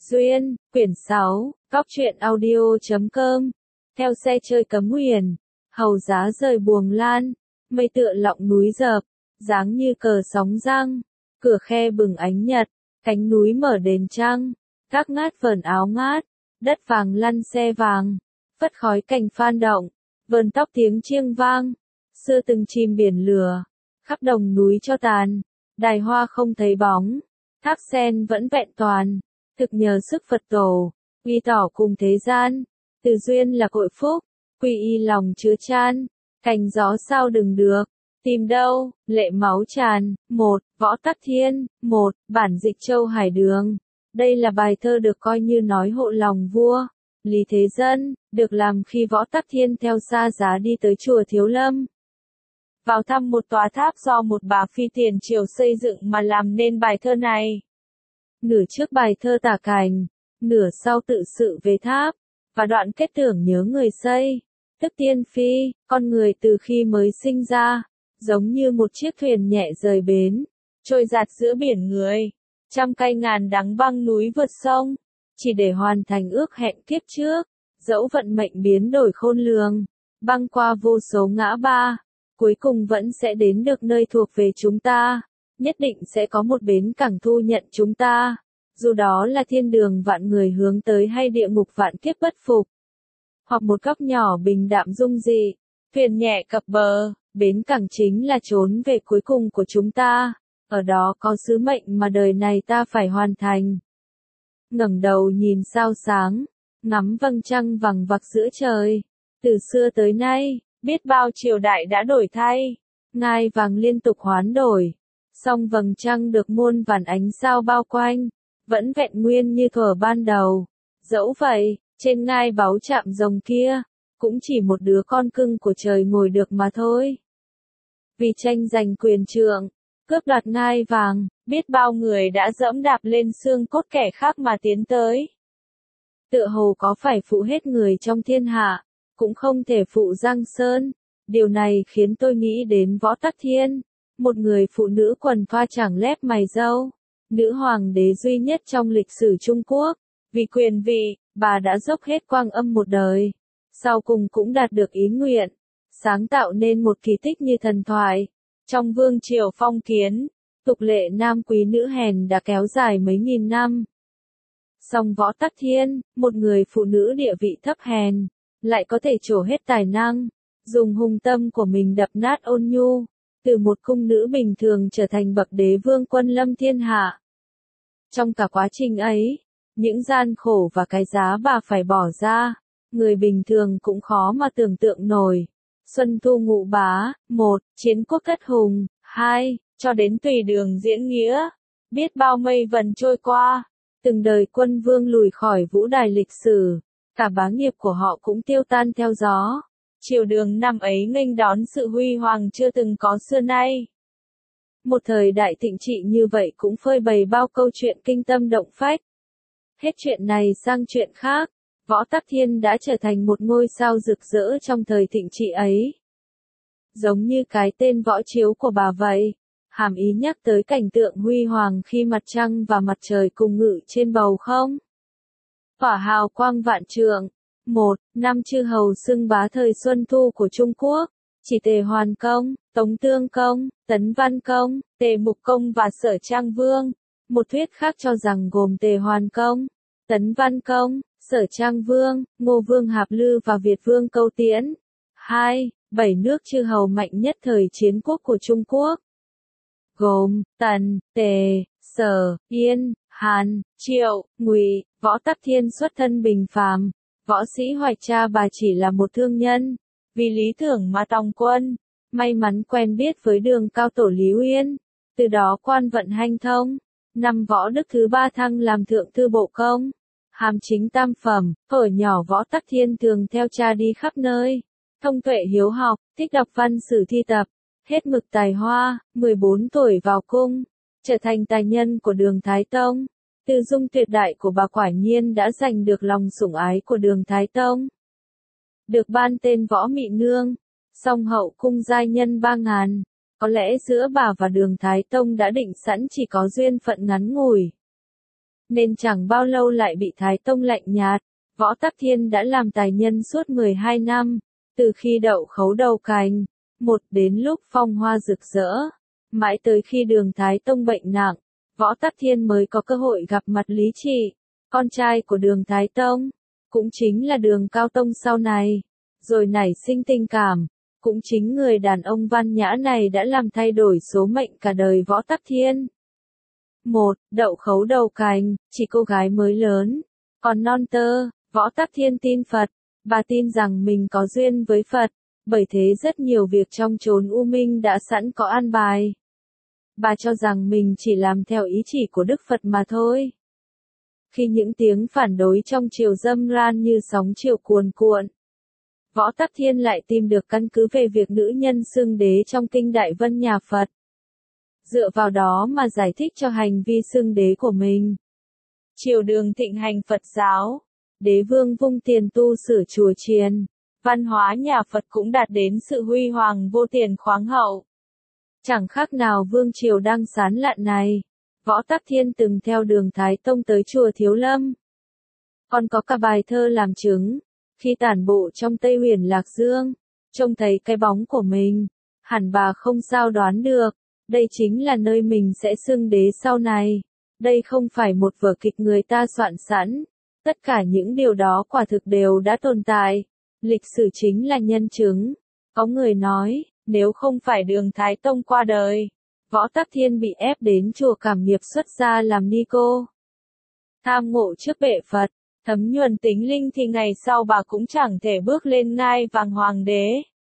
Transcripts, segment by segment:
Duyên, quyển 6, Góc truyện audio.com. Theo xe chơi cấm huyền, hầu giá rời buồng lan, mây tựa lọng núi dợp, dáng như cờ sóng giăng, cửa khe bừng ánh nhật, cánh núi mở đền trăng, các ngát vờn áo ngát, đất vàng lăn xe vàng, phất khói cành phan động, vờn tóc tiếng chiêng vang, xưa từng chim biển lửa, khắp đồng núi cho tàn, đài hoa không thấy bóng, thác sen vẫn vẹn toàn. Thực nhờ sức Phật tổ, uy tỏ cùng thế gian, từ duyên là cội phúc, quy y lòng chứa chan, cành gió sao đừng được, tìm đâu, lệ máu tràn, một, Võ Tắc Thiên, một, bản dịch Châu Hải Đường. Đây là bài thơ được coi như nói hộ lòng vua, Lý Thế Dân, được làm khi Võ Tắc Thiên theo Sa Giá đi tới chùa Thiếu Lâm. Vào thăm một tòa tháp do một bà phi tiền triều xây dựng mà làm nên bài thơ này. Nửa trước bài thơ tả cảnh, nửa sau tự sự về tháp, và đoạn kết tưởng nhớ người xây, tức tiên phi, con người từ khi mới sinh ra, giống như một chiếc thuyền nhẹ rời bến, trôi dạt giữa biển người, trăm cây ngàn đắng băng núi vượt sông, chỉ để hoàn thành ước hẹn kiếp trước, dẫu vận mệnh biến đổi khôn lường, băng qua vô số ngã ba, cuối cùng vẫn sẽ đến được nơi thuộc về chúng ta. Nhất định sẽ có một bến cảng thu nhận chúng ta, dù đó là thiên đường vạn người hướng tới hay địa ngục vạn kiếp bất phục, hoặc một góc nhỏ bình đạm dung dị, thuyền nhẹ cập bờ, bến cảng chính là chốn về cuối cùng của chúng ta, ở đó có sứ mệnh mà đời này ta phải hoàn thành. Ngẩng đầu nhìn sao sáng, ngắm vầng trăng vằng vặc giữa trời, từ xưa tới nay, biết bao triều đại đã đổi thay, ngai vàng liên tục hoán đổi. Song vầng trăng được muôn vàn ánh sao bao quanh, vẫn vẹn nguyên như thuở ban đầu. Dẫu vậy, trên ngai báu chạm rồng kia, cũng chỉ một đứa con cưng của trời ngồi được mà thôi. Vì tranh giành quyền trượng, cướp đoạt ngai vàng, biết bao người đã dẫm đạp lên xương cốt kẻ khác mà tiến tới. Tựa hồ có phải phụ hết người trong thiên hạ, cũng không thể phụ Giang Sơn. Điều này khiến tôi nghĩ đến Võ Tắc Thiên. Một người phụ nữ quần thoa chẳng lép mày râu, nữ hoàng đế duy nhất trong lịch sử Trung Quốc, vì quyền vị, bà đã dốc hết quang âm một đời, sau cùng cũng đạt được ý nguyện, sáng tạo nên một kỳ tích như thần thoại. Trong vương triều phong kiến, tục lệ nam quý nữ hèn đã kéo dài mấy nghìn năm. Song Võ Tắc Thiên, một người phụ nữ địa vị thấp hèn, lại có thể trổ hết tài năng, dùng hùng tâm của mình đập nát ôn nhu. Từ một cung nữ bình thường trở thành bậc đế vương quân lâm thiên hạ. Trong cả quá trình ấy, những gian khổ và cái giá bà phải bỏ ra, người bình thường cũng khó mà tưởng tượng nổi. Xuân thu ngụ bá, 1. Chiến quốc cất hùng, 2. Cho đến tùy đường diễn nghĩa. Biết bao mây vần trôi qua, từng đời quân vương lùi khỏi vũ đài lịch sử, cả bá nghiệp của họ cũng tiêu tan theo gió. Triều Đường năm ấy nghênh đón sự huy hoàng chưa từng có xưa nay. Một thời đại thịnh trị như vậy cũng phơi bày bao câu chuyện kinh tâm động phách. Hết chuyện này sang chuyện khác, Võ Tắc Thiên đã trở thành một ngôi sao rực rỡ trong thời thịnh trị ấy. Giống như cái tên Võ Chiếu của bà vậy, hàm ý nhắc tới cảnh tượng huy hoàng khi mặt trăng và mặt trời cùng ngự trên bầu không. Tỏa hào quang vạn trượng. 1. Năm chư hầu xưng bá thời Xuân Thu của Trung Quốc, chỉ Tề Hoàn Công, Tống Tương Công, Tấn Văn Công, Tề Mục Công và Sở Trang Vương. Một thuyết khác cho rằng gồm Tề Hoàn Công, Tấn Văn Công, Sở Trang Vương, Ngô Vương Hạp Lư và Việt Vương Câu Tiễn. 2. 7 nước chư hầu mạnh nhất thời chiến quốc của Trung Quốc, gồm Tần, Tề, Sở, Yên, Hàn, Triệu, Ngụy. Võ Tắc Thiên xuất thân bình phàm. Võ sĩ Hoạch cha bà chỉ là một thương nhân, vì lý tưởng mà tòng quân, may mắn quen biết với Đường Cao Tổ Lý Uyên, từ đó quan vận hanh thông. Năm Võ Đức thứ 3 thăng làm thượng thư bộ công, hàm chính tam phẩm. Thuở nhỏ Võ Tắc Thiên thường theo cha đi khắp nơi, thông tuệ hiếu học, thích đọc văn sử thi tập, hết mực tài hoa. 14 tuổi vào cung, trở thành tài nhân của Đường Thái Tông. Tư dung tuyệt đại của bà quả nhiên đã giành được lòng sủng ái của Đường Thái Tông. Được ban tên Võ Mị Nương, song hậu cung giai nhân 3.000, có lẽ giữa bà và Đường Thái Tông đã định sẵn chỉ có duyên phận ngắn ngủi. nên chẳng bao lâu lại bị Thái Tông lạnh nhạt. Võ Tắc Thiên đã làm tài nhân suốt 12 năm, từ khi đậu khấu đầu cành, một đến lúc phong hoa rực rỡ, mãi tới khi Đường Thái Tông bệnh nặng, Võ Tắc Thiên mới có cơ hội gặp mặt Lý Trị, con trai của Đường Thái Tông, cũng chính là Đường Cao Tông sau này, rồi nảy sinh tình cảm, cũng chính người đàn ông văn nhã này đã làm thay đổi số mệnh cả đời Võ Tắc Thiên. 1. Đậu khấu đầu cành, chỉ cô gái mới lớn, còn non tơ, Võ Tắc Thiên tin Phật, bà tin rằng mình có duyên với Phật, bởi thế rất nhiều việc trong chốn u minh đã sẵn có an bài. Bà cho rằng mình chỉ làm theo ý chỉ của Đức Phật mà thôi. Khi những tiếng phản đối trong triều dâm ran như sóng chiều cuồn cuộn, Võ Tắc Thiên lại tìm được căn cứ về việc nữ nhân xưng đế trong kinh Đại Vân nhà Phật. Dựa vào đó mà giải thích cho hành vi xưng đế của mình. Triều Đường thịnh hành Phật giáo, đế vương vung tiền tu sửa chùa chiền, văn hóa nhà Phật cũng đạt đến sự huy hoàng vô tiền khoáng hậu. Chẳng khác nào vương triều đang sán lạn này, Võ Tắc Thiên từng theo Đường Thái Tông tới chùa Thiếu Lâm. Còn có cả bài thơ làm chứng, khi tản bộ trong Tây Huyền Lạc Dương, trông thấy cái bóng của mình, hẳn bà không sao đoán được, đây chính là nơi mình sẽ xưng đế sau này. Đây không phải một vở kịch người ta soạn sẵn, tất cả những điều đó quả thực đều đã tồn tại, lịch sử chính là nhân chứng. Có người nói, nếu không phải Đường Thái Tông qua đời, Võ Tắc Thiên bị ép đến chùa Cảm Nghiệp xuất gia làm ni cô. Tham ngộ trước bệ Phật, thấm nhuần tính linh thì ngày sau bà cũng chẳng thể bước lên ngai vàng hoàng đế.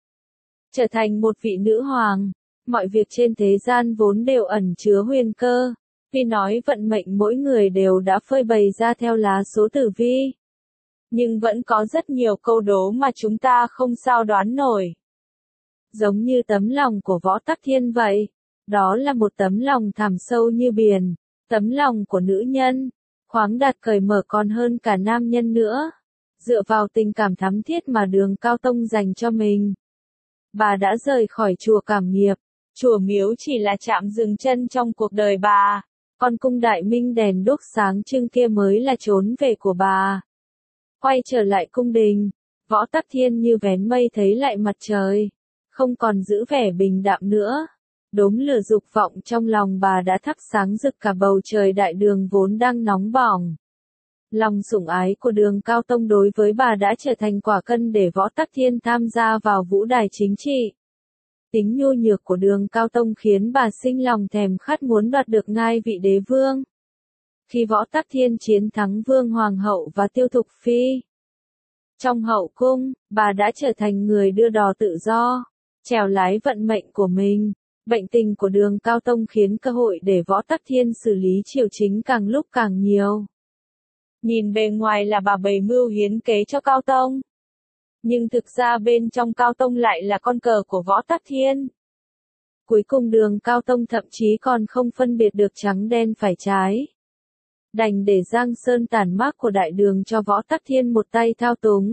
Trở thành một vị nữ hoàng, mọi việc trên thế gian vốn đều ẩn chứa huyền cơ, vì nói vận mệnh mỗi người đều đã phơi bày ra theo lá số tử vi. Nhưng vẫn có rất nhiều câu đố mà chúng ta không sao đoán nổi. Giống như tấm lòng của Võ Tắc Thiên vậy, đó là một tấm lòng thẳm sâu như biển, tấm lòng của nữ nhân, khoáng đạt cởi mở còn hơn cả nam nhân nữa. Dựa vào tình cảm thắm thiết mà Đường Cao Tông dành cho mình, bà đã rời khỏi chùa Cảm Nghiệp. Chùa miếu chỉ là trạm dừng chân trong cuộc đời bà, còn cung Đại Minh đèn đuốc sáng trưng kia mới là chốn về của bà. Quay trở lại cung đình, Võ Tắc Thiên như vén mây thấy lại mặt trời, không còn giữ vẻ bình đạm nữa. Đốm lửa dục vọng trong lòng bà đã thắp sáng rực cả bầu trời đại đường vốn đang nóng bỏng. Lòng sủng ái của Đường Cao Tông đối với bà đã trở thành quả cân để Võ Tắc Thiên tham gia vào vũ đài chính trị. Tính nhu nhược của Đường Cao Tông khiến bà sinh lòng thèm khát muốn đoạt được ngai vị đế vương. Khi Võ Tắc Thiên chiến thắng Vương Hoàng hậu và Tiêu Thục Phi, trong hậu cung, bà đã trở thành người đưa đò tự do, chèo lái vận mệnh của mình. Bệnh tình của Đường Cao Tông khiến cơ hội để Võ Tắc Thiên xử lý triều chính càng lúc càng nhiều. Nhìn bề ngoài là bà bày mưu hiến kế cho Cao Tông, nhưng thực ra bên trong Cao Tông lại là con cờ của Võ Tắc Thiên. Cuối cùng Đường Cao Tông thậm chí còn không phân biệt được trắng đen phải trái. Đành để Giang Sơn tản mác của đại đường cho Võ Tắc Thiên một tay thao túng.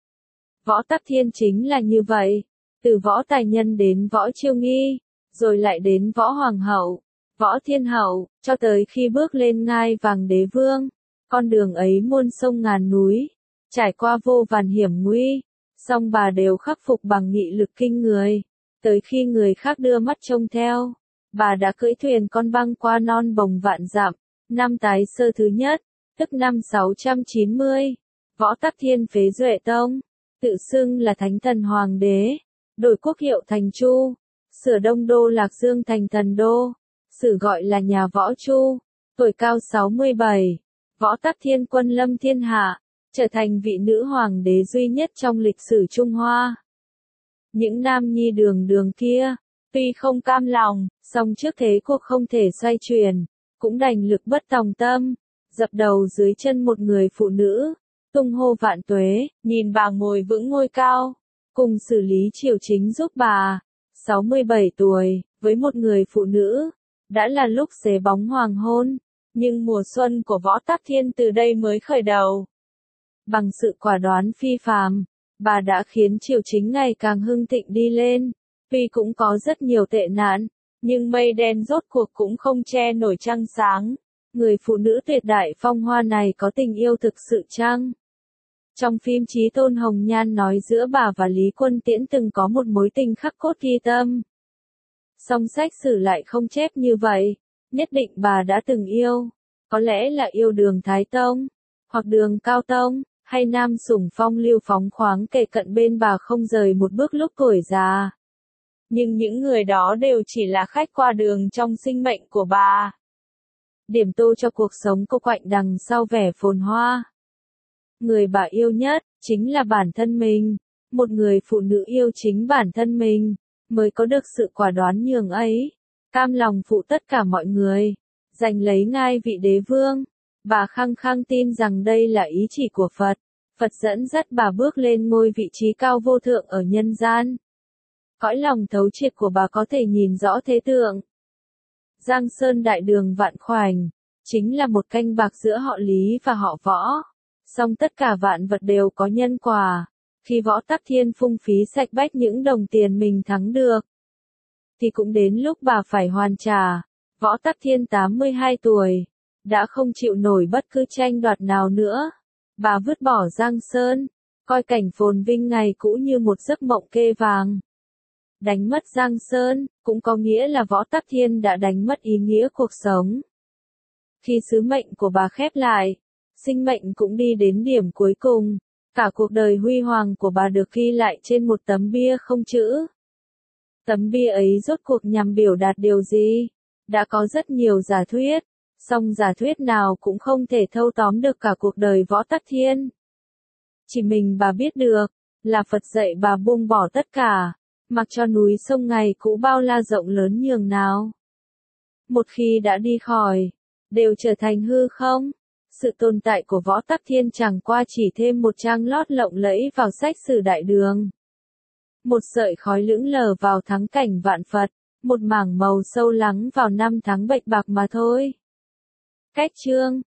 Võ Tắc Thiên chính là như vậy, từ Võ Tài Nhân đến Võ Chiêu Nghi, rồi lại đến Võ Hoàng hậu, Võ Thiên hậu, cho tới khi bước lên ngai vàng đế vương. Con đường ấy muôn sông ngàn núi, trải qua vô vàn hiểm nguy, song bà đều khắc phục bằng nghị lực kinh người. Tới khi người khác đưa mắt trông theo, bà đã cưỡi thuyền con băng qua non bồng vạn dặm. Năm Tái Sơ thứ nhất, tức năm 690, Võ Tắc Thiên phế Duệ Tông, tự xưng là Thánh Thần Hoàng đế, đổi quốc hiệu thành Chu, sửa Đông Đô Lạc Dương thành Thần Đô, sử gọi là nhà Võ Chu. Tuổi cao 67, Võ Tắc Thiên quân lâm thiên hạ, trở thành vị nữ hoàng đế duy nhất trong lịch sử Trung Hoa. Những nam nhi đường kia, tuy không cam lòng, song trước thế cuộc không thể xoay chuyển, cũng đành lực bất tòng tâm, dập đầu dưới chân một người phụ nữ, tung hô vạn tuế, nhìn bà ngồi vững ngôi cao, cùng xử lý triều chính giúp bà. 67 tuổi, với một người phụ nữ, đã là lúc xế bóng hoàng hôn, nhưng mùa xuân của Võ Tắc Thiên từ đây mới khởi đầu. Bằng sự quả đoán phi phàm, bà đã khiến triều chính ngày càng hưng thịnh đi lên, tuy cũng có rất nhiều tệ nạn, nhưng mây đen rốt cuộc cũng không che nổi trăng sáng. Người phụ nữ tuyệt đại phong hoa này có tình yêu thực sự chăng? Trong phim Chí Tôn Hồng Nhan nói giữa bà và Lý Quân Tiễn từng có một mối tình khắc cốt ghi tâm. Song sách sử lại không chép như vậy, nhất định bà đã từng yêu, có lẽ là yêu Đường Thái Tông, hoặc Đường Cao Tông, hay nam sủng phong lưu phóng khoáng kề cận bên bà không rời một bước lúc tuổi già. Nhưng những người đó đều chỉ là khách qua đường trong sinh mệnh của bà. Điểm tô cho cuộc sống cô quạnh đằng sau vẻ phồn hoa. Người bà yêu nhất, chính là bản thân mình. Một người phụ nữ yêu chính bản thân mình, mới có được sự quả đoán nhường ấy. Cam lòng phụ tất cả mọi người, giành lấy ngai vị đế vương. Bà khăng khăng tin rằng đây là ý chỉ của Phật. Phật dẫn dắt bà bước lên ngôi vị trí cao vô thượng ở nhân gian. Cõi lòng thấu triệt của bà có thể nhìn rõ thế tượng. Giang Sơn đại đường vạn khoảnh, chính là một canh bạc giữa họ Lý và họ Võ. Song tất cả vạn vật đều có nhân quả. Khi Võ Tắc Thiên phung phí sạch bách những đồng tiền mình thắng được, thì cũng đến lúc bà phải hoàn trả. Võ Tắc Thiên 82 tuổi, đã không chịu nổi bất cứ tranh đoạt nào nữa. Bà vứt bỏ Giang Sơn, coi cảnh phồn vinh ngày cũ như một giấc mộng kê vàng. Đánh mất Giang Sơn, cũng có nghĩa là Võ Tắc Thiên đã đánh mất ý nghĩa cuộc sống. Khi sứ mệnh của bà khép lại, sinh mệnh cũng đi đến điểm cuối cùng. Cả cuộc đời huy hoàng của bà được ghi lại trên một tấm bia không chữ. Tấm bia ấy rốt cuộc nhằm biểu đạt điều gì? Đã có rất nhiều giả thuyết, song giả thuyết nào cũng không thể thâu tóm được cả cuộc đời Võ Tắc Thiên. Chỉ mình bà biết được, là Phật dạy bà buông bỏ tất cả, mặc cho núi sông ngày cũ bao la rộng lớn nhường nào. Một khi đã đi khỏi, đều trở thành hư không. Sự tồn tại của Võ Tắc Thiên chẳng qua chỉ thêm một trang lót lộng lẫy vào sách sử đại đường. Một sợi khói lững lờ vào thắng cảnh vạn Phật, một mảng màu sâu lắng vào năm tháng bệnh bạc mà thôi. Cách chương